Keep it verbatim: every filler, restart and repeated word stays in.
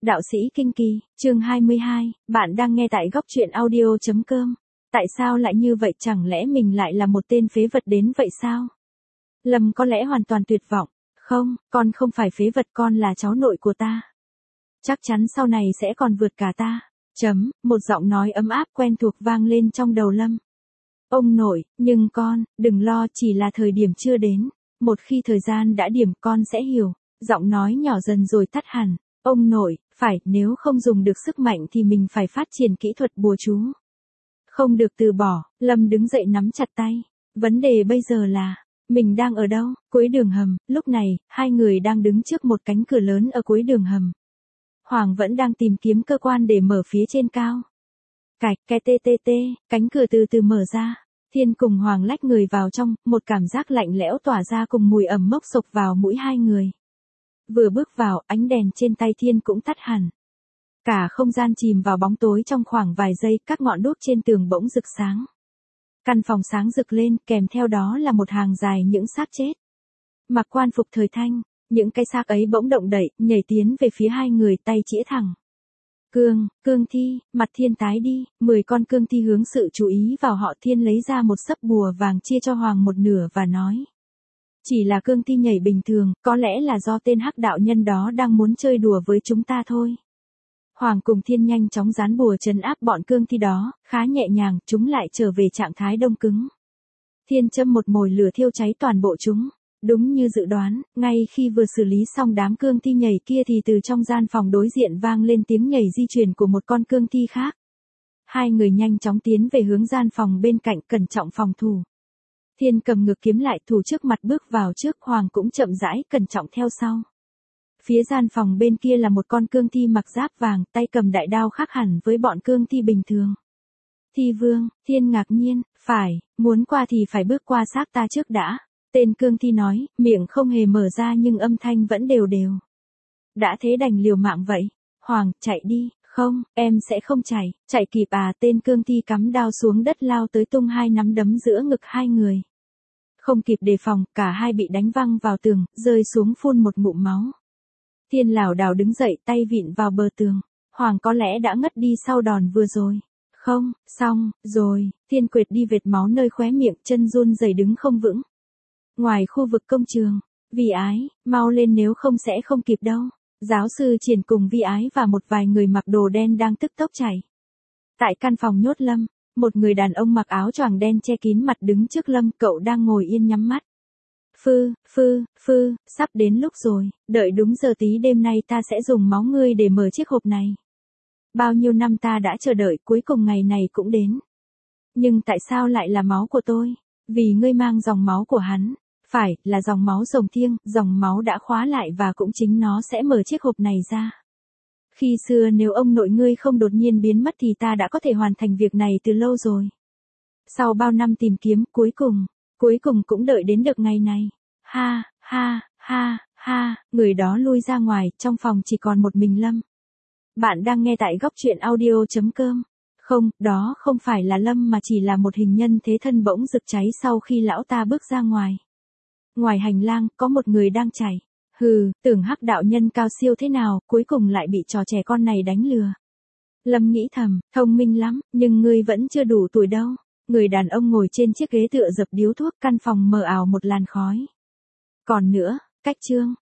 Đạo sĩ Kinh Kỳ, chương hai mươi hai, bạn đang nghe tại góc truyện audio.com. Tại sao lại như vậy, chẳng lẽ mình lại là một tên phế vật đến vậy sao? Lâm có lẽ hoàn toàn tuyệt vọng. Không, con không phải phế vật, con là cháu nội của ta. Chắc chắn sau này sẽ còn vượt cả ta. Chấm, một giọng nói ấm áp quen thuộc vang lên trong đầu Lâm. Ông nội, nhưng con, đừng lo, chỉ là thời điểm chưa đến. Một khi thời gian đã điểm con sẽ hiểu. Giọng nói nhỏ dần rồi tắt hẳn. Ông nội, phải, nếu không dùng được sức mạnh thì mình phải phát triển kỹ thuật bùa chú. Không được từ bỏ, Lâm đứng dậy nắm chặt tay. Vấn đề bây giờ là, mình đang ở đâu? Cuối đường hầm. Lúc này, hai người đang đứng trước một cánh cửa lớn ở cuối đường hầm. Hoàng vẫn đang tìm kiếm cơ quan để mở phía trên cao. Cạch, cái tê tê tê, cánh cửa từ từ mở ra. Thiên cùng Hoàng lách người vào trong, một cảm giác lạnh lẽo tỏa ra cùng mùi ẩm mốc sộc vào mũi hai người. Vừa bước vào, ánh đèn trên tay Thiên cũng tắt hẳn. Cả không gian chìm vào bóng tối trong khoảng vài giây, các ngọn đuốc trên tường bỗng rực sáng. Căn phòng sáng rực lên, kèm theo đó là một hàng dài những xác chết. Mặc quan phục thời Thanh, những cái xác ấy bỗng động đậy, nhảy tiến về phía hai người, tay chĩa thẳng. Cương, cương thi, mặt Thiên tái đi, mười con cương thi hướng sự chú ý vào họ. Thiên lấy ra một sấp bùa vàng chia cho Hoàng một nửa và nói. Chỉ là cương thi nhảy bình thường, có lẽ là do tên hắc đạo nhân đó đang muốn chơi đùa với chúng ta thôi. Hoàng cùng Thiên nhanh chóng dán bùa trấn áp bọn cương thi đó, khá nhẹ nhàng, chúng lại trở về trạng thái đông cứng. Thiên châm một mồi lửa thiêu cháy toàn bộ chúng. Đúng như dự đoán, ngay khi vừa xử lý xong đám cương thi nhảy kia thì từ trong gian phòng đối diện vang lên tiếng nhảy di chuyển của một con cương thi khác. Hai người nhanh chóng tiến về hướng gian phòng bên cạnh, cẩn trọng phòng thủ. Thiên cầm ngược kiếm lại, thủ trước mặt bước vào trước, Hoàng cũng chậm rãi cẩn trọng theo sau. Phía gian phòng bên kia là một con cương thi mặc giáp vàng, tay cầm đại đao khác hẳn với bọn cương thi bình thường. Thi vương, Thiên ngạc nhiên, phải, muốn qua thì phải bước qua xác ta trước đã. Tên cương thi nói, miệng không hề mở ra nhưng âm thanh vẫn đều đều. Đã thế đành liều mạng vậy. Hoàng, chạy đi. Không, em sẽ không chạy. Chạy kịp à? Tên cương thi cắm đao xuống đất lao tới, tung hai nắm đấm giữa ngực hai người. Không kịp đề phòng, cả hai bị đánh văng vào tường, rơi xuống phun một ngụm máu. Thiên lảo đảo đứng dậy, tay vịn vào bờ tường. Hoàng có lẽ đã ngất đi sau đòn vừa rồi. Không, xong, rồi. Thiên quệt đi vệt máu nơi khóe miệng, chân run rẩy đứng không vững. Ngoài khu vực công trường, Vi Ái, mau lên nếu không sẽ không kịp đâu. Giáo sư Triển cùng Vi Ái và một vài người mặc đồ đen đang tức tốc chạy. Tại căn phòng nhốt Lâm, một người đàn ông mặc áo choàng đen che kín mặt đứng trước Lâm, cậu đang ngồi yên nhắm mắt. Phư, phư, phư, sắp đến lúc rồi, đợi đúng giờ tí đêm nay ta sẽ dùng máu ngươi để mở chiếc hộp này. Bao nhiêu năm ta đã chờ đợi, cuối cùng ngày này cũng đến. Nhưng tại sao lại là máu của tôi? Vì ngươi mang dòng máu của hắn. Phải, là dòng máu rồng thiêng, dòng máu đã khóa lại và cũng chính nó sẽ mở chiếc hộp này ra. Khi xưa nếu ông nội ngươi không đột nhiên biến mất thì ta đã có thể hoàn thành việc này từ lâu rồi. Sau bao năm tìm kiếm, cuối cùng, cuối cùng cũng đợi đến được ngày này. Ha, ha, ha, ha, người đó lui ra ngoài, trong phòng chỉ còn một mình Lâm. Bạn đang nghe tại góc truyện audio.com. Không, đó không phải là Lâm mà chỉ là một hình nhân thế thân bỗng rực cháy sau khi lão ta bước ra ngoài. Ngoài hành lang, có một người đang chạy. Hừ, tưởng hắc đạo nhân cao siêu thế nào, cuối cùng lại bị trò trẻ con này đánh lừa. Lâm nghĩ thầm, thông minh lắm, nhưng ngươi vẫn chưa đủ tuổi đâu. Người đàn ông ngồi trên chiếc ghế tựa dập điếu thuốc, căn phòng mờ ảo một làn khói. Còn nữa, cách chương,